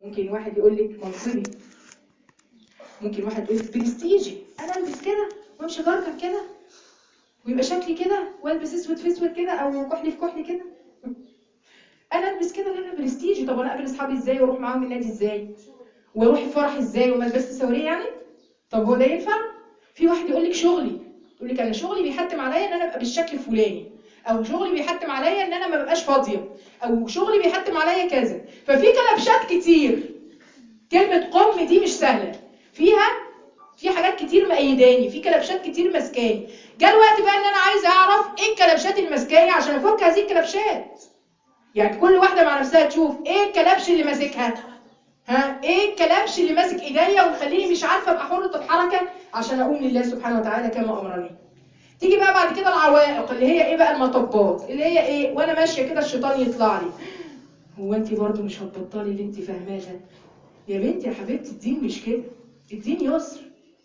ممكن واحد يقول لك منصبي، ممكن واحد يقول لك برستيجي، انا البس كده وامشي جرجر كده ويبقى شكلي كده والبس اسود في اسود كده او كحلي في كحلي كده، انا البس كده لان انا برستيجي. طب انا اقابل اصحابي ازاي واروح معاهم النادي ازاي واروح الفرح ازاي وما البسش سوريه يعني؟ طب هو ده ينفع؟ في واحد يقول لك شغلي، يقول لك انا شغلي بيحتم عليا ان انا ابقى بالشكل الفلاني، او شغلي بيحتم عليا ان انا ما ببقاش فاضيه، او شغلي بيحتم عليا كذا. ففي كلبشات كتير. كلمه قم دي مش سهله، في حاجات كتير مأيداني، في كلبشات كتير ماسكاني. جاء الوقت بقى ان انا عايزه اعرف ايه الكلبشات اللي ماسكاني عشان افك هذه الكلبشات. يعني كل واحده مع نفسها تشوف ايه الكلبش اللي ماسكها، ايه الكلبش اللي ماسك ايديا ومخليني مش عارفه ابقى حره الحركه عشان اقوم لله سبحانه وتعالى كما امرني. تيجي بقى بعد كده العوائق اللي هي ايه بقى؟ المطبات اللي هي ايه؟ وانا ماشيه كده الشيطان يطلع لي، هو انت برضو مش هتبطلي اللي انت فاهماه ده؟ يا بنتي يا حبيبتي الدين مش كده، الدين يسر.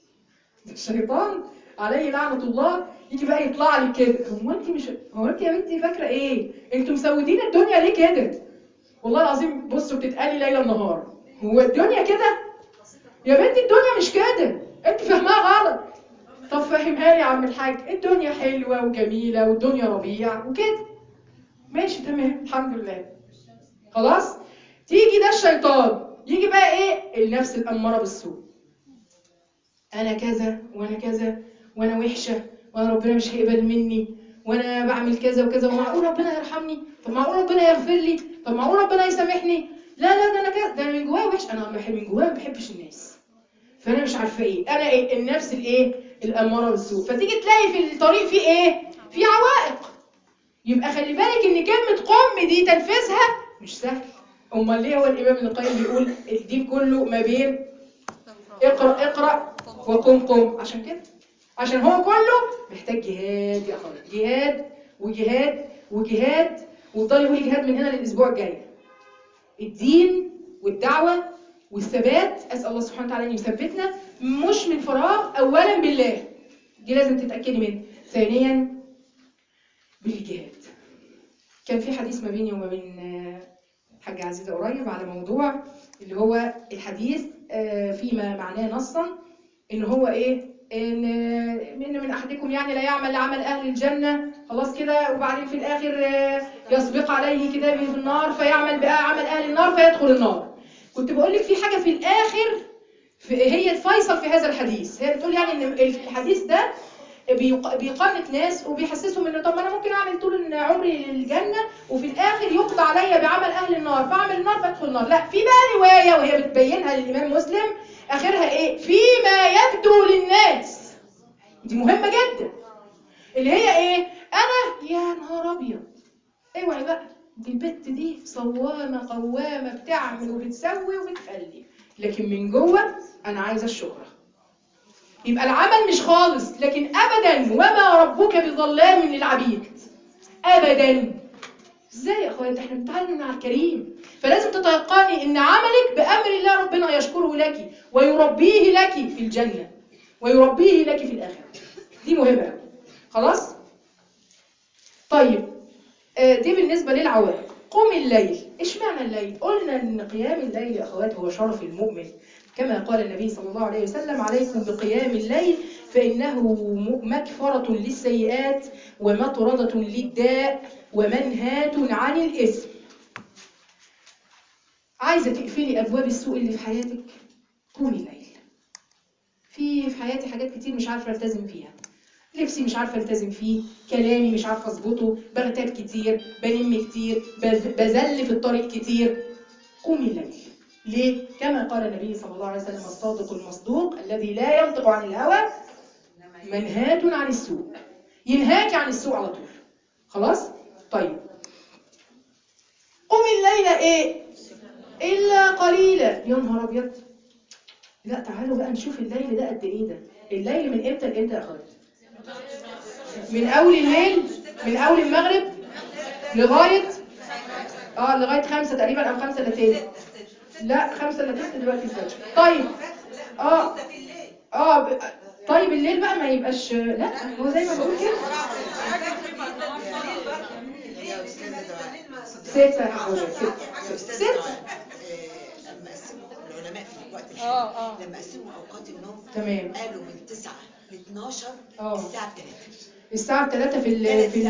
الشيطان عليه لعنه الله يجي بقى يطلع لي كده، هو انت يا بنتي فاكره ايه؟ انتوا مسودين الدنيا ليه كده؟ والله العظيم بصوا بتتقالي ليله نهار، هو الدنيا كده؟ يا بنتي الدنيا مش كده، انت فاهماها غلط. طب فهمها لي يا عم الحاج، الدنيا حلوه وجميله والدنيا ربيع وكده، ماشي تمام الحمد لله خلاص. تيجي ده الشيطان يجي بقى ايه؟ النفس الاماره بالسوء، انا كذا وانا كذا وانا وحشه وانا ربنا مش هيقبل مني وانا بعمل كذا وكذا، ومعقول ربنا يرحمني؟ طب معقول ربنا يغفر لي؟ طب معقول ربنا يسامحني؟ لا ده انا كذا، ده انا من جوايا وحش، انا من جوايا ما بحبش الناس، فانا مش عارفه ايه، انا ايه؟ النفس الايه؟ الاماره بالسوء. فتيجي تلاقي في الطريق في ايه؟ في عوائق. يبقى خلي بالك ان كلمه قم دي تنفيذها مش سهل. امال ليه هو الامام ابن القيم بيقول الدين كله ما بين اقرا وقم؟ عشان كده، عشان هو كله محتاج جهاد يا اخوان، جهاد وجهاد وجهاد، وافضل يقول جهاد من هنا للاسبوع الجاي. الدين والدعوه والثبات، اسال الله سبحانه وتعالى ان يثبتنا، مش من فراغ. اولا بالله، دي لازم تتاكدي منه. ثانيا بالجهاد. كان في حديث ما بيني وما بين حاجة عزيزة قريب على موضوع اللي هو الحديث فيما معناه نصا ان هو ايه؟ ان من احدكم يعني لا يعمل عمل اهل الجنة خلاص كده، وبعدين في الاخر يسبق عليه كتابه في النار فيعمل بقى عمل اهل النار فيدخل النار. كنت بقول لك في حاجة في الاخر هي الفيصل في هذا الحديث. هي بتقول يعني ان الحديث ده بيقنط ناس وبيحسسهم انه طب ما انا ممكن اعمل طول عمري للجنه وفي الاخر يقضى عليا بعمل اهل النار فاعمل النار فادخل النار. لا، في بقى روايه وهي بتبينها للامام مسلم اخرها ايه؟ فيما يبدو للناس. دي مهمه جدا، اللي هي ايه؟ انا يا نهار ابيض اوعي بقى، دي البت دي صوامه قوامه بتعمل وبتسوي وبتخلي، لكن من جوه انا عايزه الشهره. يبقى العمل مش خالص، لكن ابدا وما ربك بظلام للعبيد ابدا. ازاي يا اخويا؟ احنا بنتعلم مع الكريم، فلازم تتيقني ان عملك بامر الله ربنا يشكره لك ويربيه لك في الجنه ويربيه لك في الاخره. دي مهمه خلاص. طيب دي بالنسبه للعوائق. قم الليل. ايش معنى الليل؟ قلنا ان قيام الليل يا اخوات هو شرف المؤمن، كما قال النبي صلى الله عليه وسلم عليكم بقيام الليل فإنه مكفرة للسيئات ومطردة للداء ومنهاة عن الإثم. عايزة تقفلي أبواب السوء اللي في حياتك؟ قومي الليل. في حياتي حاجات كتير مش عارفة التزم فيها، لبسي مش عارفة التزم فيه، كلامي مش عارفة اظبطه، بغتاب كتير، بنم كتير، بزل في الطريق كتير. قومي الليل. ليه؟ كما قال النبي صلى الله عليه وسلم الصادق المصدوق الذي لا ينطق عن الهوى منهاة عن السوء. ينهاك عن السوء على طول. خلاص؟ طيب قم الليل ايه؟ إلا قليلا. يا نهار أبيض. لا تعالوا بقى نشوف الليل ده قد ايه ده. الليل من امتى لامتى يا اخوات؟ من اول الليل، من اول المغرب لغايه لغايه 5 تقريبا او 5 الا تلت. لا 5 الا تلت دلوقتي الفجر. طيب طيب الليل بقى ما يبقاش، لا هو زي ما بقول كده 6 يا حبيبي 6. لما قسموا اوقات النوم تمام. قالوا من 9 ل 12 الساعه 3. الساعة 3 في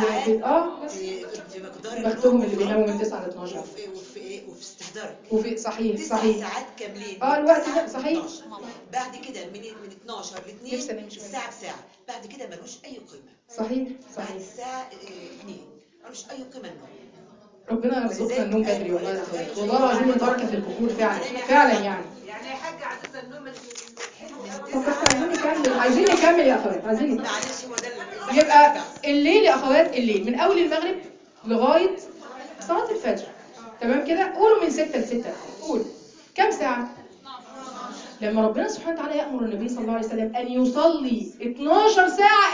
في مقدار بختهم اللي بيناموا من 9 ل 12 وفي استهدارك وفي صحيح 9 ساعات كاملين. الوقت ده صحيح. بعد كده من 12 ل 2 الساعة بساعة، بعد كده ملوش أي قيمة. صحيح بعد الساعة 2 ملوش أي قيمة النوم. ربنا يرزقنا النوم بدري والله يا اخوات، والله العظيم البركة في البخور فعلا يعني يا حاجة عزيزة النوم طب عايزين نكمل يا اخوات، عايزين نكمل. يبقى الليل يا اخوات، الليل من اول المغرب لغايه صلاه الفجر، تمام كده. قولوا من 6 ل 6. قول كم ساعه؟ لما ربنا سبحانه وتعالى يأمر النبي صلى الله عليه وسلم ان يصلي 12 ساعه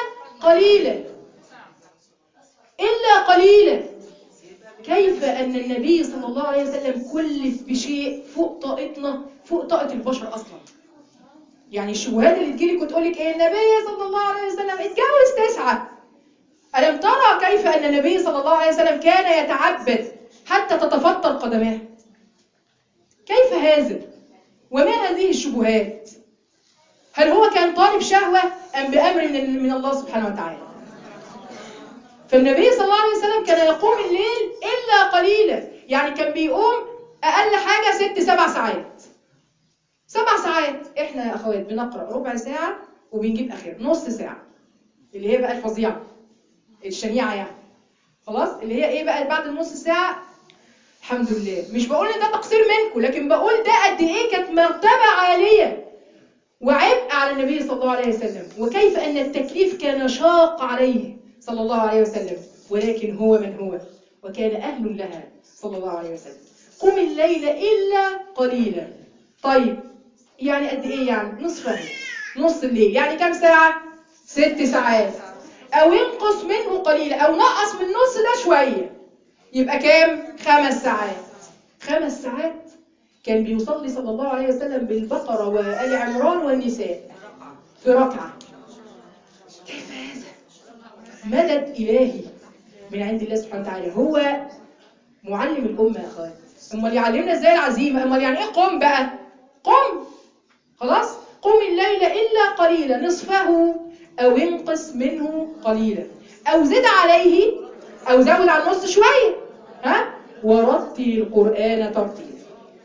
الا قليلا، كيف ان النبي صلى الله عليه وسلم كلف بشيء فوق طاقتنا، فوق طاقه البشر اصلا. يعني الشبهات اللي تجيلك وتقول لك ايه، النبي صلى الله عليه وسلم اتجوز 9. ألم ترى كيف أن النبي صلى الله عليه وسلم كان يتعبد حتى تتفطر قدماه؟ كيف هذا؟ وما هذه الشبهات؟ هل هو كان طالب شهوة أم بأمر من الله سبحانه وتعالى؟ فالنبي صلى الله عليه وسلم كان يقوم الليل إلا قليلا، يعني كان بيقوم أقل حاجة 6-7 ساعات. 7 ساعات. إحنا يا أخوات بنقرأ ربع ساعة وبنجيب آخر نص ساعة، اللي هي بقى الفظيعة الشنيعة يعني. خلاص، اللي هي ايه بقى بعد النص ساعة. الحمد لله، مش بقول ان ده تقصير منكم، لكن بقول ده قد ايه كانت مرتبة عالية وعبء على النبي صلى الله عليه وسلم، وكيف ان التكليف كان شاق عليه صلى الله عليه وسلم، ولكن هو من هو وكان اهل لها صلى الله عليه وسلم. قم الليل الا قليلا. طيب يعني قد ايه؟ يعني نصفه، نص الليل، يعني كم ساعة؟ 6 ساعات، او انقص منه قليلا، او نقص من نص ده شوية، يبقى كام؟ 5 ساعات. 5 ساعات كان بيصلي صلى الله عليه وسلم بالبقرة وآل عمران والنساء في ركعة. كيف هذا؟ مدد إلهي من عند الله سبحانه وتعالى. هو معلم الأمة يا أخوات، امال يعلمنا ازاي العزيمة؟ امال يعني ايه قم بقى؟ قم خلاص. قم الليل إلا قليلا نصفه أو انقص منه قليلا أو زد عليه، أو زود على النص شوية، ورتل القرآن ترتيلا.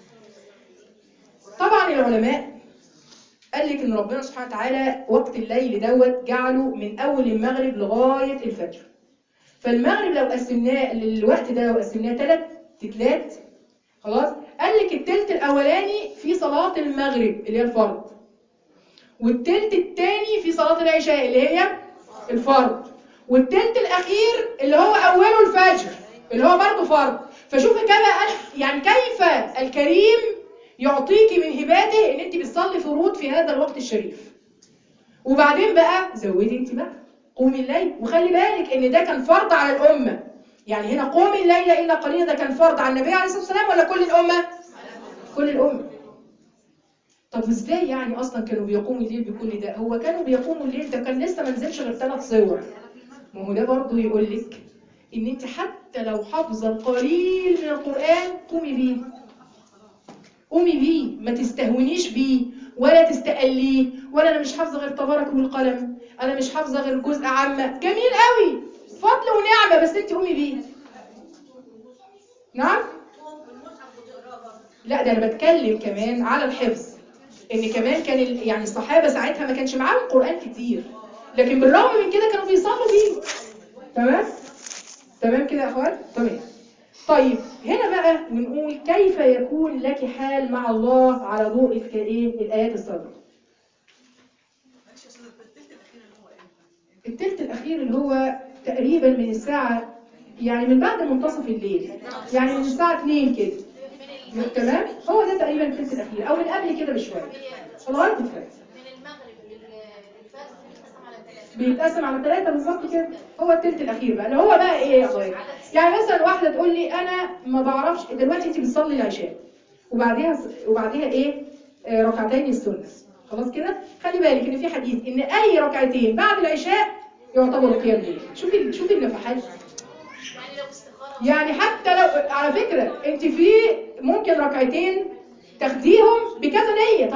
طبعا العلماء قال لك ان ربنا سبحانه وتعالى وقت الليل دوت جعله من اول المغرب لغايه الفجر. فالمغرب لو قسمناه للوقت ده، لو قسمناه 3 تلات، خلاص، قال لك التلت الاولاني في صلاه المغرب اللي هي الفرض، والتلت الثاني في صلاه العشاء اللي هي الفرض، والتلت الاخير اللي هو اوله الفجر اللي هو برضه فرض. فشوفي كما يعني كيف الكريم يعطيكي من هباته ان انت بتصلي فروض في هذا الوقت الشريف. وبعدين بقى زودي انت بقى قومي الليل، وخلي بالك ان ده كان فرض على الامه. يعني هنا قومي الليل الا قليلا ده كان فرض على النبي عليه الصلاه والسلام ولا كل الامه؟ كل الامه. طب ازاي يعني اصلا كانوا بيقوموا الليل بكل ده؟ هو كانوا بيقوموا الليل ده كان لسه ما نزلش غير 3 صور. ما هو ده برضه يقول لك ان انت حتى لو حافظه القليل من القران قومي بيه، قومي بيه، ما تستهونيش بيه ولا تستقليه. ولا انا مش حافظه غير تبارك والقلم، انا مش حافظه غير جزء عامه. جميل قوي، فضل ونعمه، بس انت قومي بيه. نعم؟ لا ده انا بتكلم كمان على الحفظ، ان كمان كان يعني الصحابه ساعتها ما كانش معاهم قران كتير، لكن بالرغم من كده كانوا بيصلوا بيه. تمام؟ تمام كده يا اخوات؟ تمام. طيب هنا بقى ونقول كيف يكون لك حال مع الله على ضوء الآيات السابقة. التلت الأخير اللي هو تقريبا من الساعة، يعني من بعد منتصف الليل، يعني من الساعة 2 كده. تمام؟ هو ده تقريبا التلت الأخير، أو من قبل كده بشوية لغاية الفجر. من المغرب للفجر بيتقسم على 3 بالظبط كده. هو التلت الأخير بقى اللي هو بقى إيه يا أخويا؟ يعني مثلا واحدة تقول لي أنا ما بعرفش، دلوقتي أنت بتصلي العشاء وبعديها إيه؟ ركعتين السنة، خلاص كده؟ خلي بالك إن في حديث إن أي ركعتين بعد العشاء يعتبروا قيام ليل. شوفي النفحات. يعني لو استخارة، يعني حتى لو على فكرة أنت في ممكن ركعتين تاخديهم بكذا نية.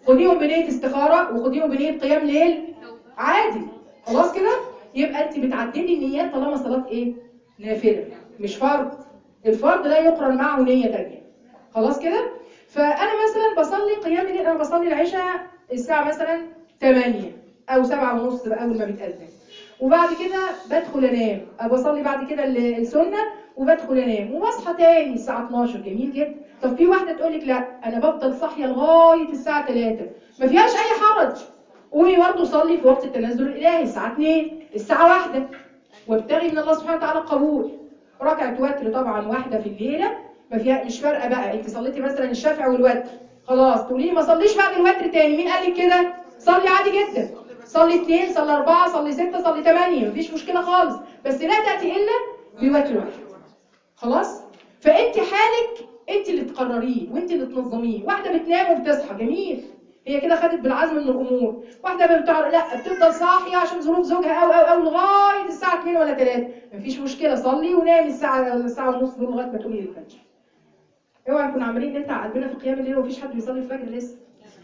خديهم بنية استخارة وخديهم بنية قيام ليل عادي. خلاص كده؟ يبقى انت بتعددي النيات طالما صلاة ايه؟ نافلة مش فرض. الفرض لا يقرن معه نية تانية. خلاص كده؟ فأنا مثلا بصلي قيام الليل، أنا بصلي العشاء الساعة مثلا 8 أو 7:30 أول ما بتأذن، وبعد كده بدخل أنام، بصلي بعد كده السنة وبدخل أنام وبصحى تاني الساعة 12. جميل جدا. طب في واحدة تقول لك لا أنا بفضل صاحية لغاية الساعة 3، ما فيهاش أي حرج. قومي برضه صلي في وقت التنزل الإلهي الساعة 2 الساعة 1 وابتغي من الله سبحانه وتعالى القبول. ركعة وتر طبعا واحدة في الليلة، ما فيها مش فارقة بقى. انت صليتي مثلا الشفع والوتر خلاص تقولي ما صليش بعد الوتر تاني، مين قال لك كده؟ صلي عادي جدا، صلي 2 صلي 4 صلي 6 صلي 8 مفيش مشكلة خالص، بس لا تأتي إلا بوتر واحد. خلاص؟ فانت حالك انت اللي تقرريه وانت اللي تنظميه. واحدة بتنام وبتصحى جميل، هي كده خدت بالعزم من الامور. واحده لا بتفضل صاحيه عشان ظروف زوجها او لغايه الساعه 2 ولا 3، مفيش مشكله، صلي ونامي الساعه ونص دول لغايه ما تقومي للفجر. اوعى نكون عمالين نتعب قلبنا في قيام الليل ومفيش حد بيصلي الفجر لسه.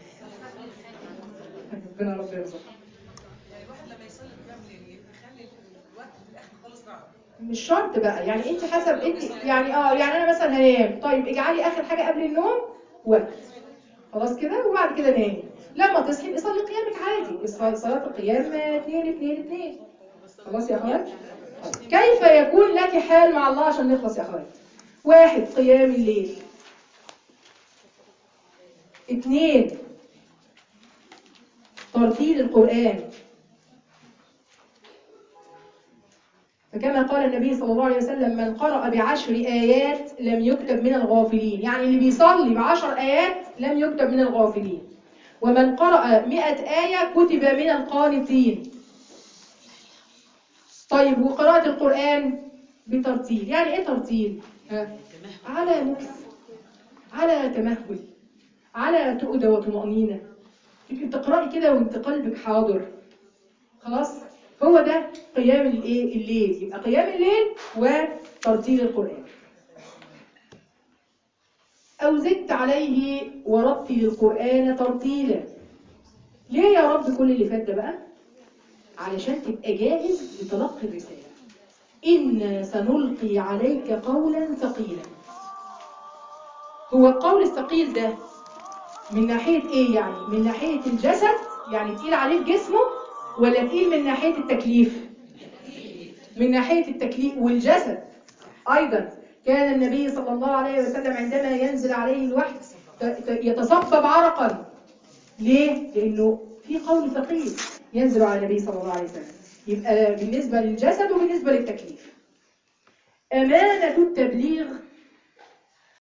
ربنا رب يرزقنا. يعني الواحد لما يصلي قيام الليل يخلي الوقت في الاخر خالص راحه. مش شرط بقى، يعني انت حسب انت يعني يعني انا مثلا هنام، طيب اجعلي اخر حاجه قبل النوم وقت. خلاص كده وبعد كده نامي، لما تصحي اصلي قيامك عادي، صلاه القيام 2 2 2. خلاص يا اخوات؟ كيف يكون لك حال مع الله عشان نخلص يا اخوات؟ 1 قيام الليل، 2 ترتيل القرآن. فكما قال النبي صلى الله عليه وسلم من قرأ ب10 آيات لم يكتب من الغافلين، يعني اللي بيصلي ب10 آيات لم يكتب من الغافلين. ومن قرأ 100 آية كتب من القانتين. طيب وقراءة القرآن بترتيل، يعني ايه ترتيل؟ على مكث، على تمهل، على تؤدى وطمأنينة، تبقي بتقرأي كده وانت قلبك حاضر. خلاص؟ هو ده قيام الليل. يبقى قيام الليل وترتيل القرآن. أو زدت عليه ورتل القرآن ترتيلا. ليه يا رب كل اللي فات ده بقى؟ علشان تبقى جاهز لتلقي الرسالة. إنا سنلقي عليك قولا ثقيلا. هو القول الثقيل ده من ناحية ايه؟ يعني من ناحية الجسد، يعني تقيل عليه جسمه، ولا تقيل من ناحية التكليف؟ من ناحية التكليف والجسد. أيضا كان النبي صلى الله عليه وسلم عندما ينزل عليه الوحي يتصبب عرقا. ليه؟ لأنه في قول ثقيل ينزل على النبي صلى الله عليه وسلم. يبقى بالنسبة للجسد وبالنسبة للتكليف. أمانة التبليغ